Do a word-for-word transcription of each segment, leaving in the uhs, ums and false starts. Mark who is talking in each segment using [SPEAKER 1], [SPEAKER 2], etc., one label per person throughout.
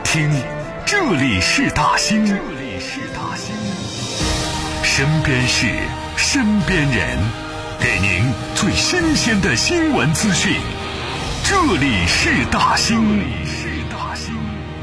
[SPEAKER 1] 听，这里是大兴，这里是大兴，身边事，身边人，给您最新鲜的新闻资讯。这里是大兴，这里是大兴。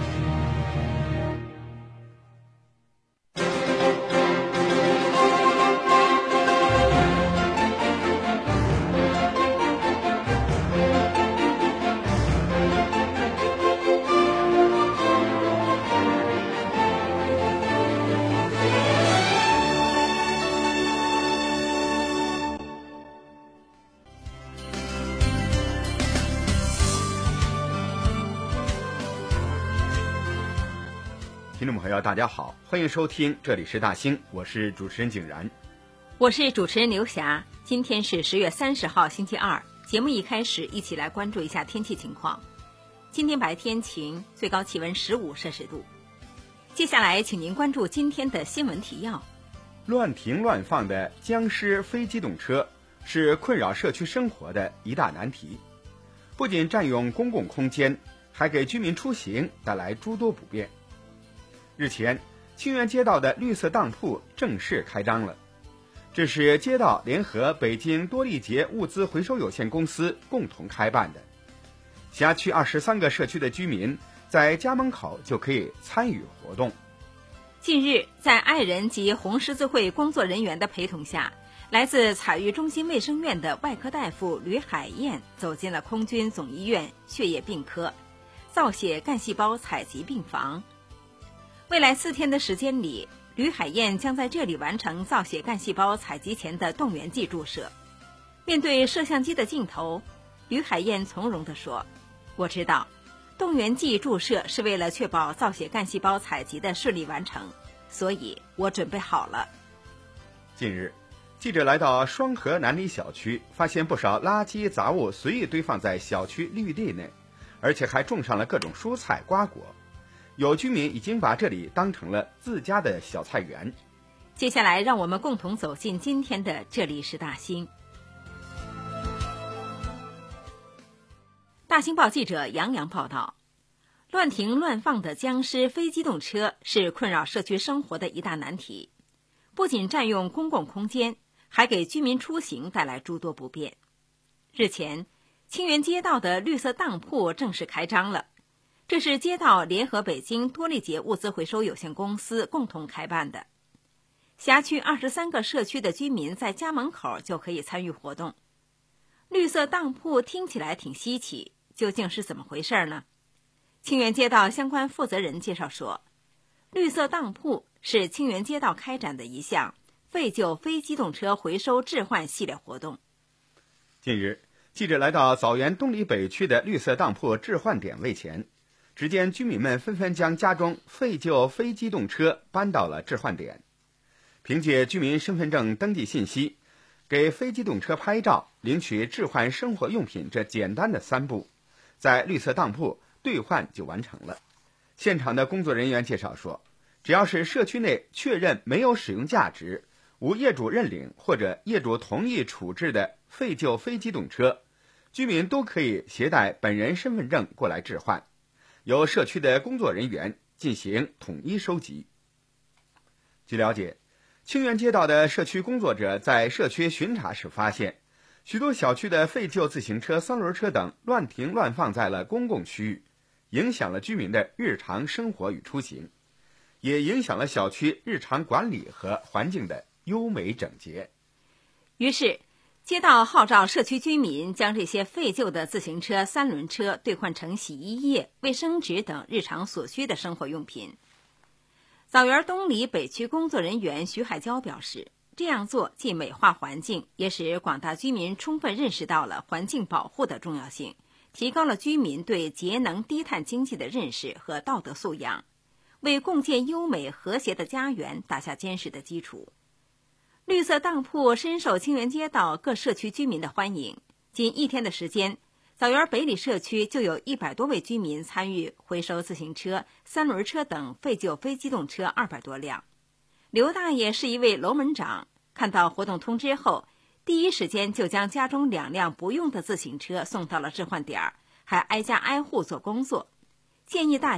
[SPEAKER 2] 听众朋友大家好，欢迎收听这里是大兴，我是主持人景然，
[SPEAKER 3] 我是主持人刘霞。今天是十月三十号星期二，节目一开始一起来关注一下天气情况。今天白天晴，最高气温十五摄氏度。接下来请您关注今天的新闻提要。
[SPEAKER 2] 乱停乱放的僵尸非机动车是困扰社区生活的一大难题，不仅占用公共空间，还给居民出行带来诸多不便。日前，清源街道的绿色当铺正式开张了。这是街道联合北京多利杰物资回收有限公司共同开办的。辖区二十三个社区的居民在家门口就可以参与活动。
[SPEAKER 3] 近日，在爱人及红十字会工作人员的陪同下，来自彩玉中心卫生院的外科大夫吕海燕走进了空军总医院血液病科造血干细胞采集病房。未来四天的时间里，吕海燕将在这里完成造血干细胞采集前的动员剂注射。面对摄像机的镜头，吕海燕从容地说：“我知道，动员剂注射是为了确保造血干细胞采集的顺利完成，所以我准备好了。”
[SPEAKER 2] 近日，记者来到双河南里小区，发现不少垃圾杂物随意堆放在小区绿地内，而且还种上了各种蔬菜瓜果。有居民已经把这里当成了自家的小菜园。
[SPEAKER 3] 接下来让我们共同走进今天的这里是大兴。大兴报记者杨洋报道，乱停乱放的僵尸非机动车是困扰社区生活的一大难题，不仅占用公共空间，还给居民出行带来诸多不便。日前，清源街道的绿色当铺正式开张了。这是街道联合北京多利杰物资回收有限公司共同开办的。辖区二十三个社区的居民在家门口就可以参与活动。绿色当铺听起来挺稀奇，究竟是怎么回事呢？清源街道相关负责人介绍说，绿色当铺是清源街道开展的一项废旧非机动车回收置换系列活动。
[SPEAKER 2] 近日，记者来到枣园东里北区的绿色当铺置换点位前，只见居民们纷纷将家中废旧非机动车搬到了置换点，凭借居民身份证登记信息，给非机动车拍照、领取置换生活用品这简单的三步，在绿色当铺兑换就完成了。现场的工作人员介绍说，只要是社区内确认没有使用价值、无业主认领或者业主同意处置的废旧非机动车，居民都可以携带本人身份证过来置换，由社区的工作人员进行统一收集。据了解，清源街道的社区工作者在社区巡查时发现，许多小区的废旧自行车、三轮车等乱停乱放在了公共区域，影响了居民的日常生活与出行，也影响了小区日常管理和环境的优美整洁。
[SPEAKER 3] 于是街道号召社区居民将这些废旧的自行车、三轮车兑换成洗衣液、卫生纸等日常所需的生活用品。枣园东里北区工作人员徐海娇表示，这样做既美化环境，也使广大居民充分认识到了环境保护的重要性，提高了居民对节能低碳经济的认识和道德素养，为共建优美和谐的家园打下坚实的基础。绿色当铺深受清源街道各社区居民的欢迎，仅一天的时间，枣园北里社区就有一百多位居民参与回收自行车、三轮车等废旧非机动车二百多辆。刘大爷是一位楼门长，看到活动通知后，第一时间就将家中两辆不用的自行车送到了置换点，还挨家挨户做工作，建议大家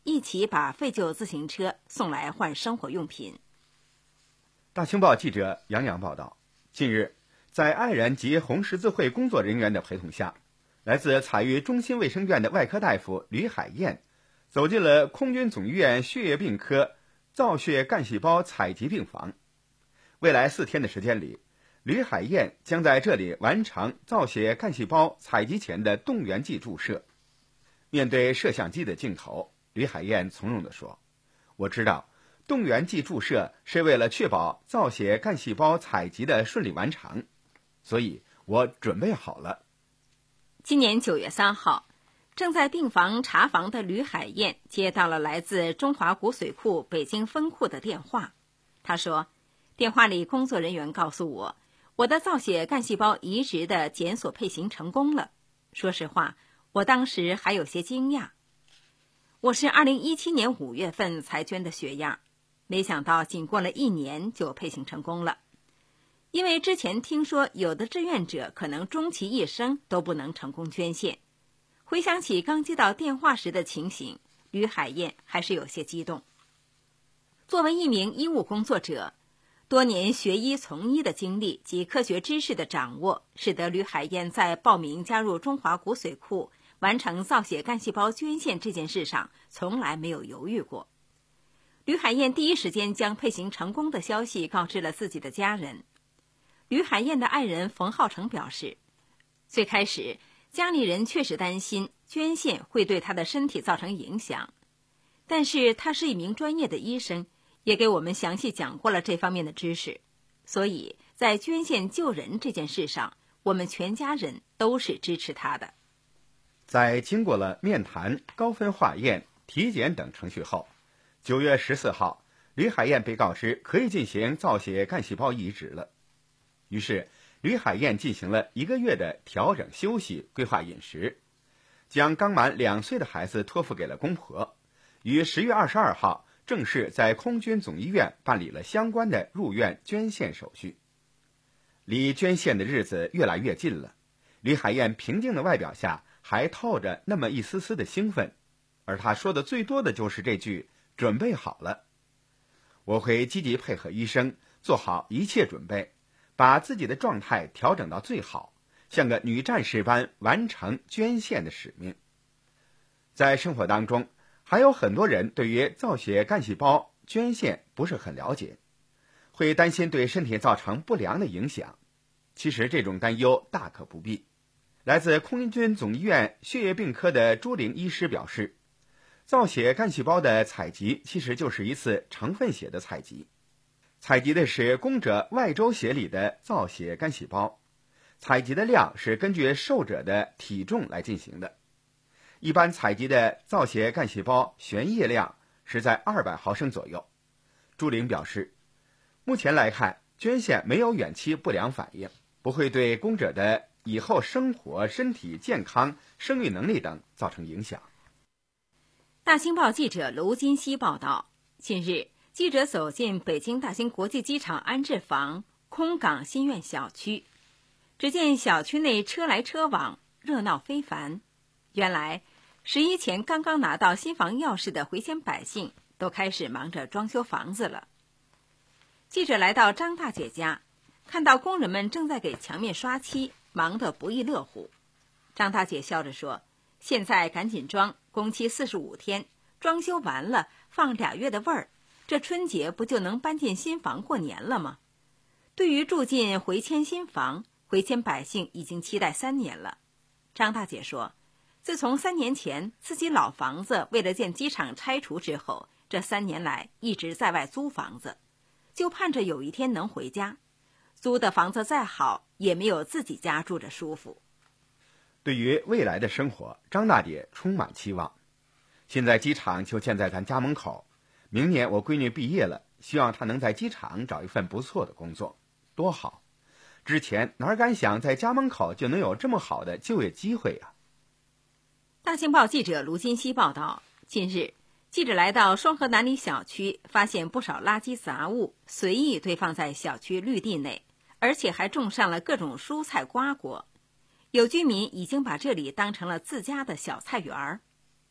[SPEAKER 3] 一起把废旧自行车送来换生活用品。
[SPEAKER 2] 大清报记者杨洋报道，近日，在爱人及红十字会工作人员的陪同下，来自采育中心卫生院的外科大夫吕海燕走进了空军总医院血液病科造血干细胞采集病房。未来四天的时间里，吕海燕将在这里完成造血干细胞采集前的动员剂注射。面对摄像机的镜头，吕海燕从容地说，我知道动员剂注射是为了确保造血干细胞采集的顺利完成，所以我准备好了。
[SPEAKER 3] 今年九月三号，正在病房查房的吕海燕接到了来自中华骨髓库北京分库的电话。他说，电话里工作人员告诉我，我的造血干细胞移植的检索配型成功了。说实话，我当时还有些惊讶。我是二零一七年五月份才捐的血样，没想到仅过了一年就配型成功了。因为之前听说有的志愿者可能终其一生都不能成功捐献，回想起刚接到电话时的情形，吕海燕还是有些激动。作为一名医务工作者，多年学医从医的经历及科学知识的掌握，使得吕海燕在报名加入中华骨髓库完成造血干细胞捐献这件事上从来没有犹豫过。吕海燕第一时间将配型成功的消息告知了自己的家人。吕海燕的爱人冯浩成表示，最开始家里人确实担心捐献会对他的身体造成影响，但是他是一名专业的医生，也给我们详细讲过了这方面的知识，所以在捐献救人这件事上，我们全家人都是支持他的。
[SPEAKER 2] 在经过了面谈、高分化验、体检等程序后，九月十四号，吕海燕被告知可以进行造血干细胞移植了。于是，吕海燕进行了一个月的调整休息，规划饮食，将刚满两岁的孩子托付给了公婆，于十月二十二号正式在空军总医院办理了相关的入院捐献手续。离捐献的日子越来越近了，吕海燕平静的外表下还透着那么一丝丝的兴奋，而她说的最多的就是这句准备好了。我会积极配合医生，做好一切准备，把自己的状态调整到最好，像个女战士般完成捐献的使命。在生活当中，还有很多人对于造血干细胞捐献不是很了解，会担心对身体造成不良的影响。其实这种担忧大可不必。来自空军总医院血液病科的朱玲医师表示，造血干细胞的采集其实就是一次成分血的采集，采集的是供者外周血里的造血干细胞，采集的量是根据受者的体重来进行的。一般采集的造血干细胞悬液量是在二百毫升左右。朱玲表示，目前来看，捐献没有远期不良反应，不会对供者的以后生活、身体健康、生育能力等造成影响。
[SPEAKER 3] 大清报记者卢金熙报道，近日，记者走进北京大兴国际机场安置房空港新苑小区，只见小区内车来车往，热闹非凡。原来，十一前刚刚拿到新房钥匙的回迁百姓都开始忙着装修房子了。记者来到张大姐家，看到工人们正在给墙面刷漆，忙得不亦乐乎。张大姐笑着说，现在赶紧装，工期四十五天，装修完了放俩月的味儿，这春节不就能搬进新房过年了吗？对于住进回迁新房，回迁百姓已经期待三年了。张大姐说，自从三年前自己老房子为了建机场拆除之后，这三年来一直在外租房子，就盼着有一天能回家。租的房子再好，也没有自己家住着舒服。
[SPEAKER 2] 对于未来的生活，张大姐充满期望。现在机场就建在咱家门口，明年我闺女毕业了，希望她能在机场找一份不错的工作，多好！之前哪敢想在家门口就能有这么好的就业机会啊！
[SPEAKER 3] 大清报记者卢金熙报道，近日，记者来到双河南里小区，发现不少垃圾杂物随意堆放在小区绿地内，而且还种上了各种蔬菜瓜果。有居民已经把这里当成了自家的小菜园儿。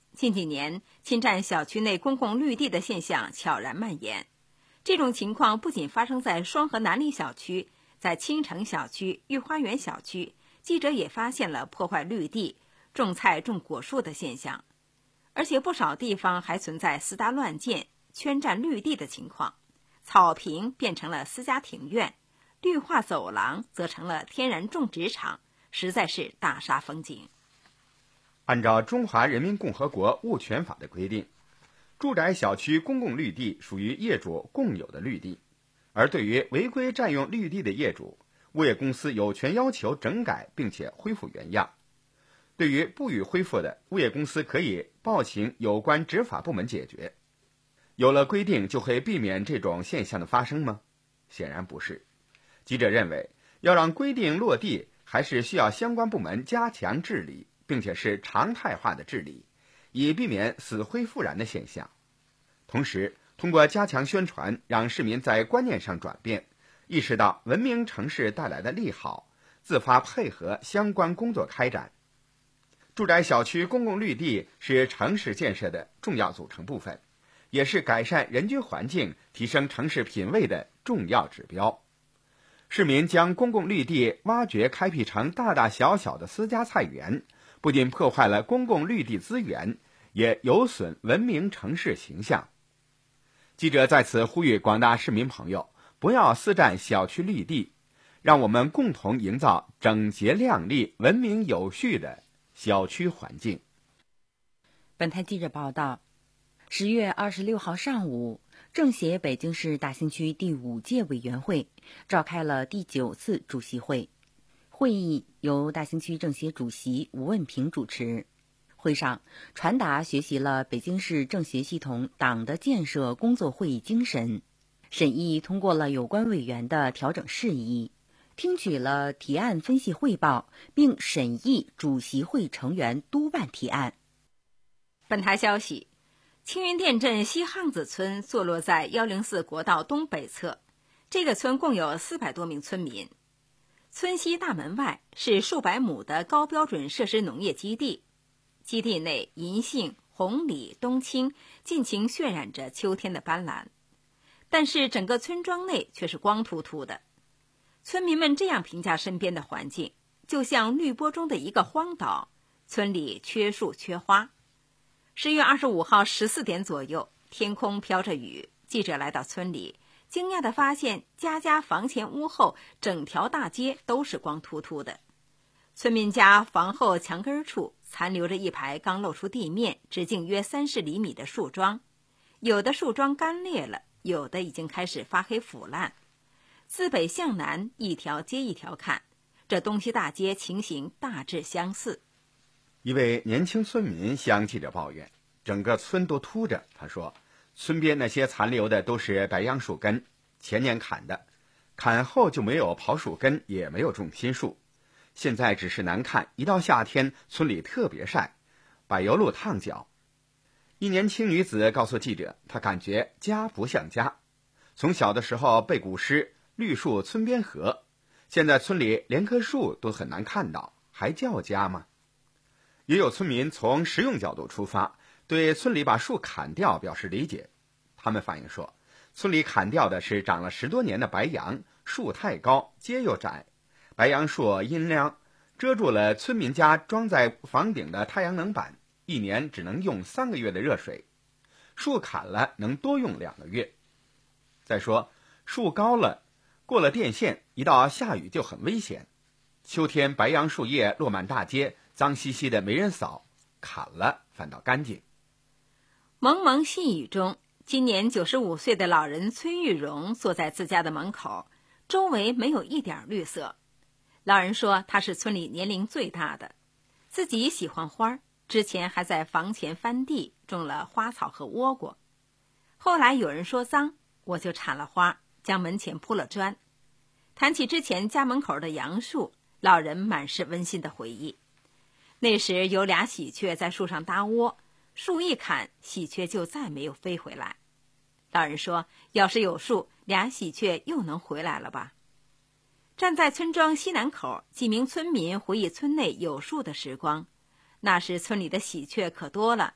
[SPEAKER 3] 近几年侵占小区内公共绿地的现象悄然蔓延。这种情况不仅发生在双河南里小区，在青城小区、御花园小区，记者也发现了破坏绿地、种菜种果树的现象。而且不少地方还存在私搭乱建、圈占绿地的情况，草坪变成了私家庭院，绿化走廊则成了天然种植场，实在是大煞风景。
[SPEAKER 2] 按照《中华人民共和国物权法》的规定，住宅小区公共绿地属于业主共有的绿地，而对于违规占用绿地的业主，物业公司有权要求整改并且恢复原样。对于不予恢复的，物业公司可以报请有关执法部门解决。有了规定就会避免这种现象的发生吗？显然不是。记者认为，要让规定落地，还是需要相关部门加强治理，并且是常态化的治理，以避免死灰复燃的现象。同时，通过加强宣传，让市民在观念上转变，意识到文明城市带来的利好，自发配合相关工作开展。住宅小区公共绿地是城市建设的重要组成部分，也是改善人居环境、提升城市品位的重要指标。市民将公共绿地挖掘开辟成大大小小的私家菜园，不仅破坏了公共绿地资源，也有损文明城市形象。记者在此呼吁广大市民朋友，不要私占小区绿地，让我们共同营造整洁亮丽、文明有序的小区环境。
[SPEAKER 4] 本台记者报道，十月二十六号上午，政协北京市大兴区第五届委员会召开了第九次主席会。会议由大兴区政协主席吴问平主持。会上传达学习了北京市政协系统党的建设工作会议精神，审议通过了有关委员的调整事宜，听取了提案分析汇报，并审议主席会成员督办提案。
[SPEAKER 3] 本台消息，青云店镇西巷子村坐落在一零四国道东北侧，这个村共有四百多名村民。村西大门外是数百亩的高标准设施农业基地，基地内银杏、红李、冬青尽情渲染着秋天的斑斓，但是整个村庄内却是光秃秃的。村民们这样评价身边的环境，就像绿波中的一个荒岛，村里缺树缺花。十月二十五号十四点左右，天空飘着雨，记者来到村里，惊讶地发现家家房前屋后整条大街都是光秃秃的。村民家房后墙根处残留着一排刚露出地面直径约三十厘米的树桩，有的树桩干裂了，有的已经开始发黑腐烂。自北向南，一条接一条看，这东西大街情形大致相似。
[SPEAKER 2] 一位年轻村民向记者抱怨，整个村都秃着。他说，村边那些残留的都是白杨树根，前年砍的，砍后就没有刨树根，也没有种新树。现在只是难看，一到夏天村里特别晒，柏油路烫脚。一年轻女子告诉记者，她感觉家不像家，从小的时候背古诗绿树村边合，现在村里连棵树都很难看到，还叫家吗？也有村民从实用角度出发，对村里把树砍掉表示理解。他们反映说，村里砍掉的是长了十多年的白杨，树太高，街又窄，白杨树阴凉，遮住了村民家装在房顶的太阳能板，一年只能用三个月的热水，树砍了能多用两个月。再说，树高了，过了电线，一到下雨就很危险。秋天白杨树叶落满大街，脏兮兮的没人扫，砍了反倒干净。
[SPEAKER 3] 蒙蒙细雨中，今年九十五岁的老人崔玉荣坐在自家的门口，周围没有一点绿色。老人说他是村里年龄最大的，自己喜欢花，之前还在房前翻地种了花草和倭瓜。后来有人说脏，我就铲了花，将门前铺了砖。谈起之前家门口的杨树，老人满是温馨的回忆。那时有俩喜鹊在树上搭窝，树一砍，喜鹊就再没有飞回来。老人说，要是有树，俩喜鹊又能回来了吧。站在村庄西南口，几名村民回忆村内有树的时光。那时村里的喜鹊可多了，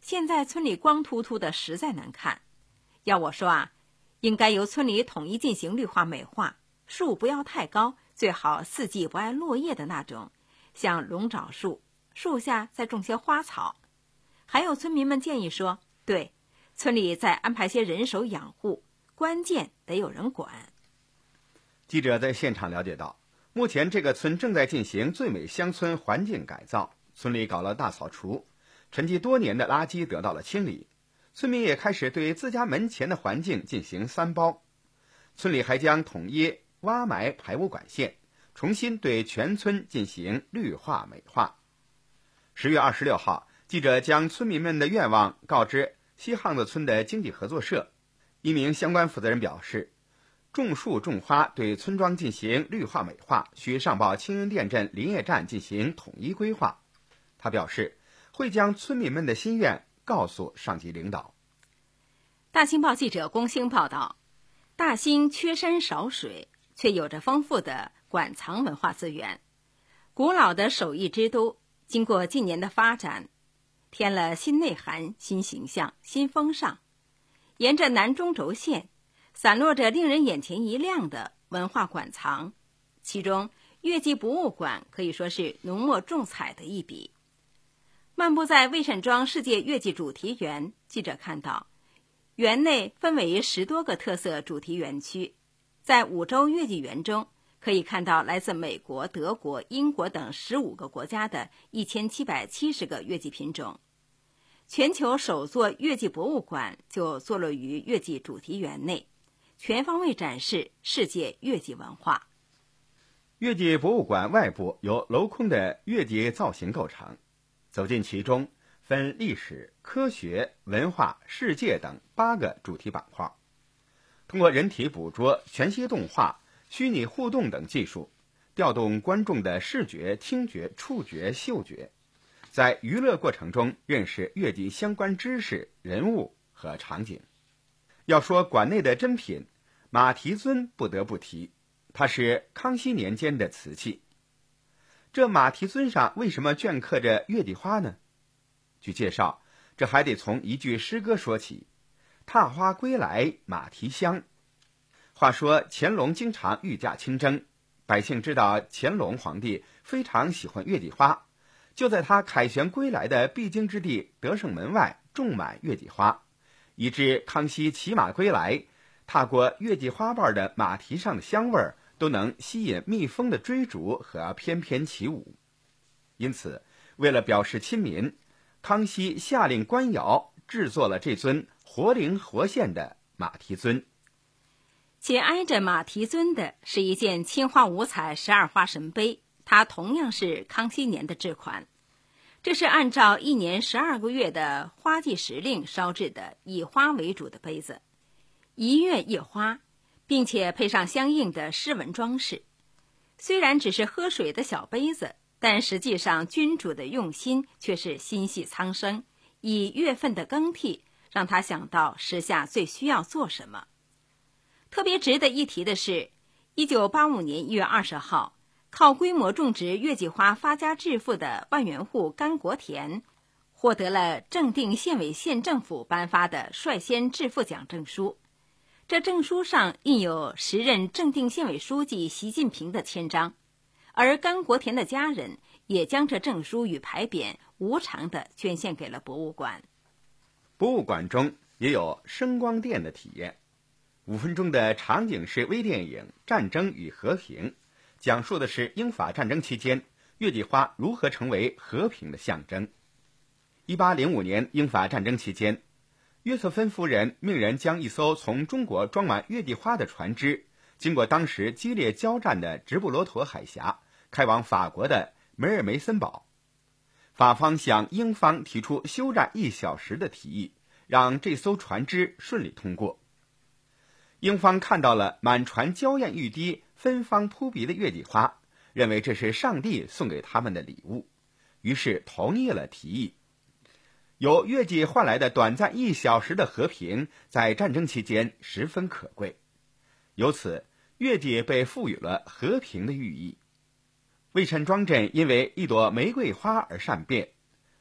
[SPEAKER 3] 现在村里光秃秃的，实在难看。要我说啊，应该由村里统一进行绿化美化，树不要太高，最好四季不爱落叶的那种，像龙爪树，树下再种些花草。还有村民们建议说，对，村里再安排些人手养护，关键得有人管。
[SPEAKER 2] 记者在现场了解到，目前这个村正在进行最美乡村环境改造，村里搞了大扫除，沉积多年的垃圾得到了清理，村民也开始对自家门前的环境进行三包。村里还将统一挖埋排污管线，重新对全村进行绿化美化。十月二十六号，记者将村民们的愿望告知西巷子村的经济合作社，一名相关负责人表示，种树种花对村庄进行绿化美化，需上报青云店镇林业站进行统一规划。他表示，会将村民们的心愿告诉上级领导。
[SPEAKER 3] 大新报记者龚兴报道，大兴缺山少水，却有着丰富的馆藏文化资源。古老的手艺之都，经过近年的发展，添了新内涵、新形象、新风尚。沿着南中轴线，散落着令人眼前一亮的文化馆藏，其中月季博物馆可以说是浓墨重彩的一笔。漫步在魏善庄世界月季主题园，记者看到园内分为十多个特色主题园区，在五洲月季园中可以看到来自美国、德国、英国等十五个国家的一千七百七十个月季品种。全球首座月季博物馆就坐落于月季主题园内，全方位展示世界月季文化。
[SPEAKER 2] 月季博物馆外部由镂空的月季造型构成，走进其中，分历史、科学、文化、世界等八个主题板块，通过人体捕捉、全息动画、虚拟互动等技术，调动观众的视觉、听觉、触觉、嗅觉，在娱乐过程中认识月季相关知识、人物和场景。要说馆内的珍品，马蹄尊不得不提，它是康熙年间的瓷器。这马蹄尊上为什么镌刻着月季花呢？据介绍，这还得从一句诗歌说起：踏花归来马蹄香。话说乾隆经常御驾亲征，百姓知道乾隆皇帝非常喜欢月季花，就在他凯旋归来的必经之地德胜门外种满月季花，以致康熙骑马归来，踏过月季花瓣的马蹄上的香味儿都能吸引蜜蜂的追逐和翩翩起舞。因此，为了表示亲民，康熙下令官窑制作了这尊活灵活现的马蹄尊。
[SPEAKER 3] 紧挨着马蹄尊的是一件青花五彩十二花神杯，它同样是康熙年的制款。这是按照一年十二个月的花季时令烧制的以花为主的杯子，一月一花，并且配上相应的诗文装饰。虽然只是喝水的小杯子，但实际上君主的用心却是心系苍生，以月份的更替让他想到时下最需要做什么。特别值得一提的是，一九八五年一月二十号，靠规模种植月季花发家致富的万元户甘国田获得了正定县委县政府颁发的率先致富奖证书。这证书上印有时任正定县委书记习近平的签章，而甘国田的家人也将这证书与牌匾无偿地捐献给了博物馆。
[SPEAKER 2] 博物馆中也有声光电的体验，五分钟的场景式微电影《战争与和平》，讲述的是英法战争期间月季花如何成为和平的象征。一八零五年英法战争期间，约瑟芬夫人命人将一艘从中国装满月季花的船只，经过当时激烈交战的直布罗陀海峡，开往法国的梅尔梅森堡。法方向英方提出休战一小时的提议，让这艘船只顺利通过。英方看到了满船娇艳欲滴、芬芳扑鼻的月季花，认为这是上帝送给他们的礼物，于是同意了提议。由月季换来的短暂一小时的和平，在战争期间十分可贵，由此月季被赋予了和平的寓意。魏善庄镇因为一朵玫瑰花而善变，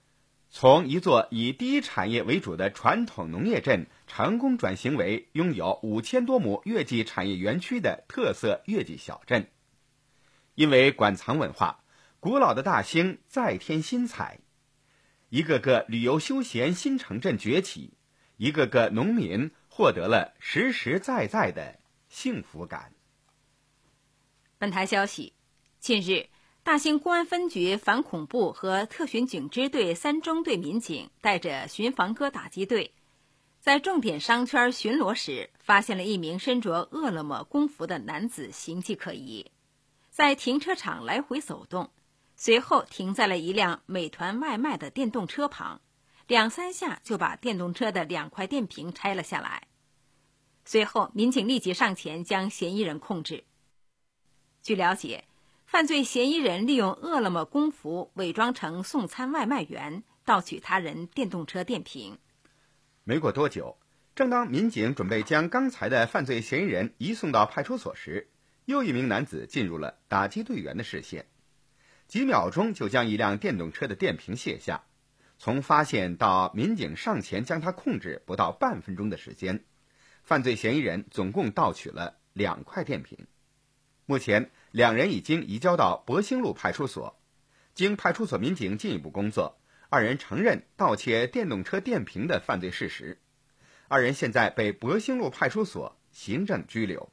[SPEAKER 2] 从一座以第一产业为主的传统农业镇成功转型为拥有五千多亩月季产业园区的特色月季小镇。因为馆藏文化，古老的大兴再添新彩，一个个旅游休闲新城镇崛起，一个个农民获得了实实在在的幸福感。
[SPEAKER 3] 本台消息，近日大兴公安分局反恐怖和特巡警支队三中队民警带着巡防科打击队，在重点商圈巡逻时，发现了一名身着饿了么工服的男子形迹可疑，在停车场来回走动，随后停在了一辆美团外卖的电动车旁，两三下就把电动车的两块电瓶拆了下来。随后民警立即上前将嫌疑人控制。据了解，犯罪嫌疑人利用饿了么工服伪装成送餐外卖员，盗取他人电动车电瓶。
[SPEAKER 2] 没过多久，正当民警准备将刚才的犯罪嫌疑人移送到派出所时，又一名男子进入了打击队员的视线，几秒钟就将一辆电动车的电瓶卸下。从发现到民警上前将他控制，不到半分钟的时间，犯罪嫌疑人总共盗取了两块电瓶。目前两人已经移交到博兴路派出所，经派出所民警进一步工作，二人承认盗窃电动车电瓶的犯罪事实。二人现在被博兴路派出所行政拘留。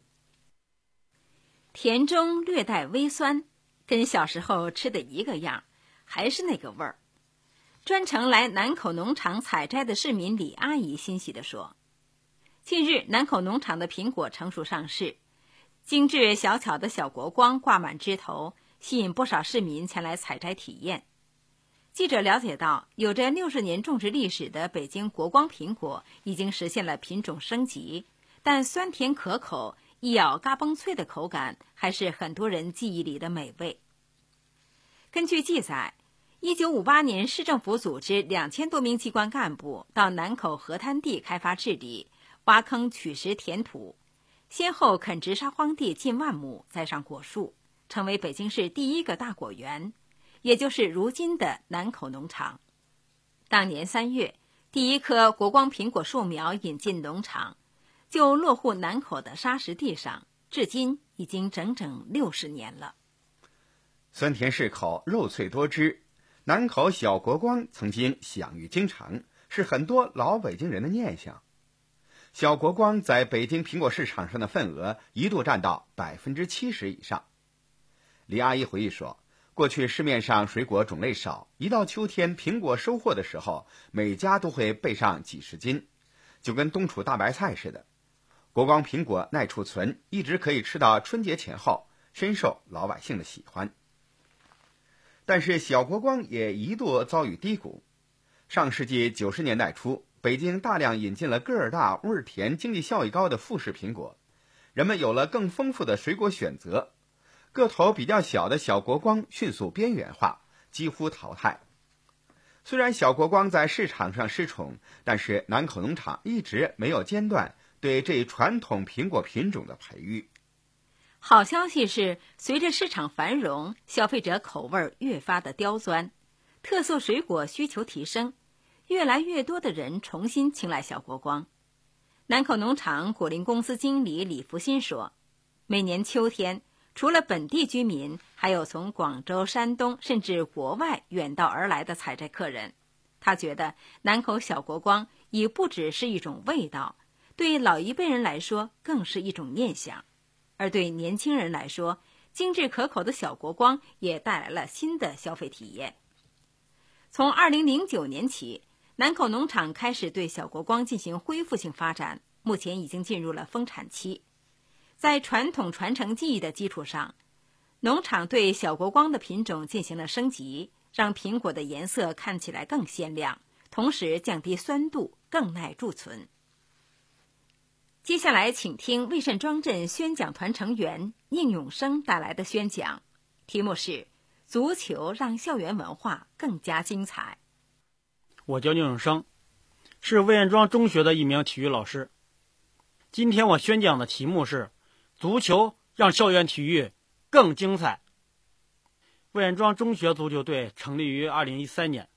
[SPEAKER 3] 甜中略带微酸，跟小时候吃的一个样，还是那个味儿。专程来南口农场采摘的市民李阿姨欣喜地说，近日南口农场的苹果成熟上市，精致小巧的小国光挂满枝头，吸引不少市民前来采摘体验。记者了解到，有着六十年种植历史的北京国光苹果已经实现了品种升级，但酸甜可口，一咬嘎嘣脆的口感还是很多人记忆里的美味。根据记载，一九五八年市政府组织两千多名机关干部到南口河滩地开发治理，挖坑取石填土，先后垦植沙荒地近万亩，栽上果树，成为北京市第一个大果园，也就是如今的南口农场。当年三月，第一棵国光苹果树苗引进农场，就落户南口的沙石地上，至今已经整整六十年了。
[SPEAKER 2] 酸甜适口，肉脆多汁，南口小国光曾经享誉京城，是很多老北京人的念想。小国光在北京苹果市场上的份额一度占到百分之七十以上。李阿姨回忆说，过去市面上水果种类少，一到秋天苹果收获的时候，每家都会备上几十斤，就跟冬储大白菜似的。国光苹果耐储存，一直可以吃到春节前后，深受老百姓的喜欢。但是小国光也一度遭遇低谷。上世纪九十年代初，北京大量引进了个儿大、味儿甜、经济效益高的富士苹果，人们有了更丰富的水果选择，个头比较小的小国光迅速边缘化，几乎淘汰。虽然小国光在市场上失宠，但是南口农场一直没有间断对这传统苹果品种的培育。
[SPEAKER 3] 好消息是，随着市场繁荣，消费者口味越发的刁钻，特色水果需求提升，越来越多的人重新青睐小国光。南口农场果林公司经理李福新说，每年秋天，除了本地居民，还有从广州、山东甚至国外远道而来的采摘客人。他觉得南口小国光已不只是一种味道，对老一辈人来说更是一种念想，而对年轻人来说，精致可口的小国光也带来了新的消费体验。从二零零九年起，南口农场开始对小国光进行恢复性发展，目前已经进入了丰产期。在传统传承技艺的基础上，农场对小国光的品种进行了升级，让苹果的颜色看起来更鲜亮，同时降低酸度，更耐贮存。接下来请听魏慎庄镇宣讲团成员宁永生带来的宣讲，题目是足球让校园文化更加精彩。
[SPEAKER 5] 我叫宁永生，是魏慎庄中学的一名体育老师。今天我宣讲的题目是足球让校园体育更精彩。魏慎庄中学足球队成立于二零一三年，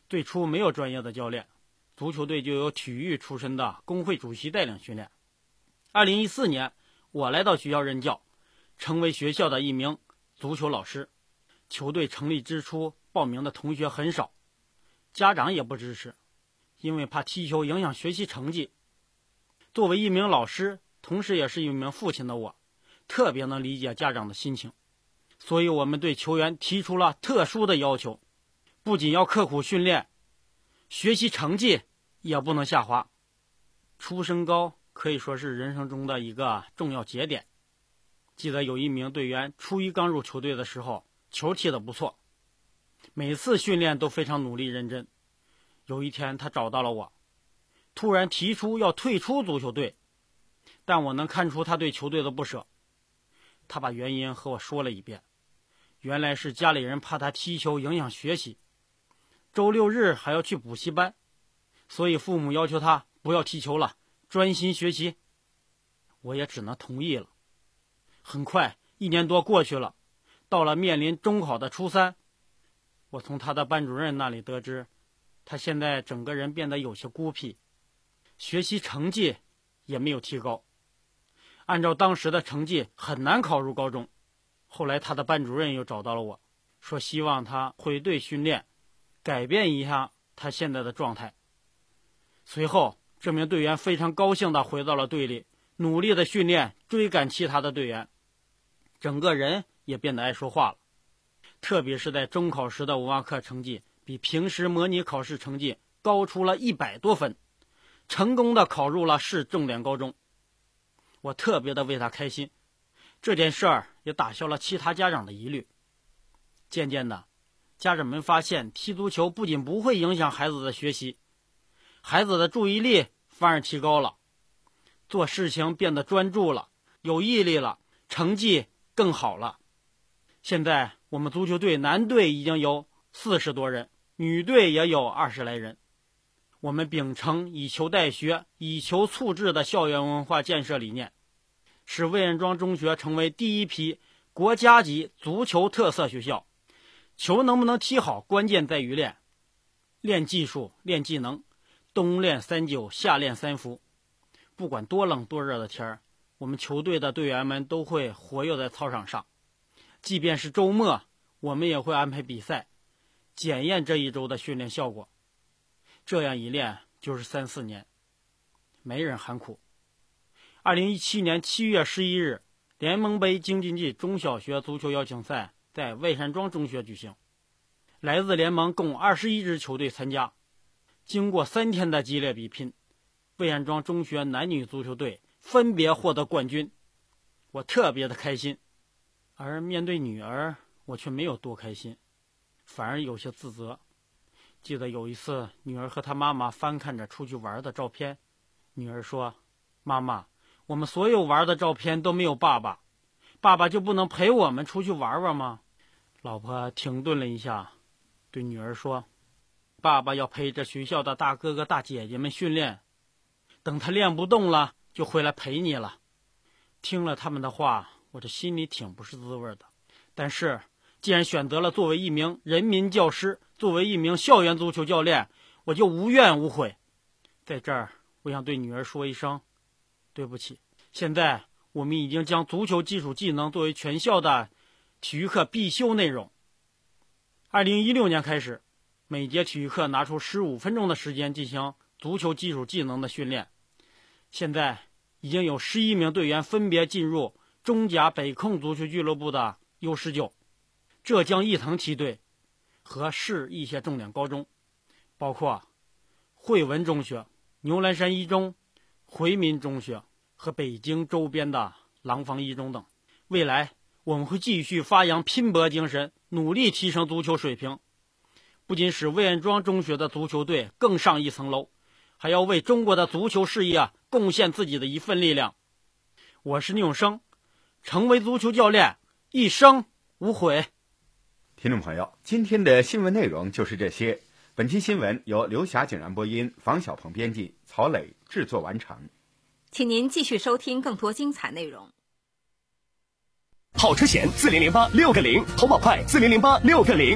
[SPEAKER 5] 最初没有专业的教练，足球队就由体育出身的工会主席带领训练。二零一四年，我来到学校任教，成为学校的一名足球老师。球队成立之初，报名的同学很少，家长也不支持，因为怕踢球影响学习成绩。作为一名老师，同时也是一名父亲的我，特别能理解家长的心情，所以我们对球员提出了特殊的要求，不仅要刻苦训练，学习成绩也不能下滑。出身高可以说是人生中的一个重要节点。记得有一名队员初一刚入球队的时候，球踢得不错，每次训练都非常努力认真。有一天他找到了我，突然提出要退出足球队，但我能看出他对球队的不舍。他把原因和我说了一遍，原来是家里人怕他踢球影响学习，周六日还要去补习班，所以父母要求他不要踢球了，专心学习。我也只能同意了。很快一年多过去了，到了面临中考的初三，我从他的班主任那里得知，他现在整个人变得有些孤僻，学习成绩也没有提高，按照当时的成绩很难考入高中。后来他的班主任又找到了我，说希望他回队训练，改变一下他现在的状态。随后这名队员非常高兴地回到了队里，努力的训练，追赶其他的队员，整个人也变得爱说话了。特别是在中考时的文化课成绩比平时模拟考试成绩高出了一百多分，成功的考入了市重点高中。我特别的为他开心，这件事儿也打消了其他家长的疑虑。渐渐的，家长们发现踢足球不仅不会影响孩子的学习，孩子的注意力反而提高了，做事情变得专注了，有毅力了，成绩更好了。现在我们足球队男队已经有四十多人，女队也有二十来人。我们秉承以球代学、以球促智的校园文化建设理念，使魏任庄中学成为第一批国家级足球特色学校。球能不能踢好，关键在于练，练技术，练技能，冬练三九，夏练三伏。不管多冷多热的天儿，我们球队的队员们都会活跃在操场上。即便是周末，我们也会安排比赛，检验这一周的训练效果。这样一练就是三四年，没人喊苦。二零一七年七月十一日，联盟杯京津冀中小学足球邀请赛在魏山庄中学举行，来自联盟共二十一支球队参加。经过三天的激烈比拼，魏山庄中学男女足球队分别获得冠军，我特别的开心。而面对女儿，我却没有多开心，反而有些自责。记得有一次，女儿和她妈妈翻看着出去玩的照片，女儿说：“妈妈，我们所有玩的照片都没有爸爸，爸爸就不能陪我们出去玩玩吗？”老婆停顿了一下，对女儿说：“爸爸要陪着学校的大哥哥大姐姐们训练，等他练不动了，就回来陪你了。”听了他们的话，我这心里挺不是滋味的。但是既然选择了作为一名人民教师，作为一名校园足球教练，我就无怨无悔。在这儿，我想对女儿说一声对不起。现在我们已经将足球基础技能作为全校的体育课必修内容。二零一六年开始，每节体育课拿出十五分钟的时间进行足球基础技能的训练。现在已经有十一名队员分别进入中甲北控足球俱乐部的 U 十九、浙江毅腾梯队和市一些重点高中，包括汇文中学、牛栏山一中、回民中学和北京周边的廊坊一中等。未来我们会继续发扬拼搏精神，努力提升足球水平，不仅使魏任庄中学的足球队更上一层楼，还要为中国的足球事业贡献自己的一份力量。我是聂永生，成为足球教练，一生无悔。
[SPEAKER 2] 听众朋友，今天的新闻内容就是这些。本期新闻由刘霞景然播音，房小鹏编辑，曹磊制作完成。
[SPEAKER 3] 请您继续收听更多精彩内容。
[SPEAKER 6] 好车险四零零八六个零，投保快四零零八六个零。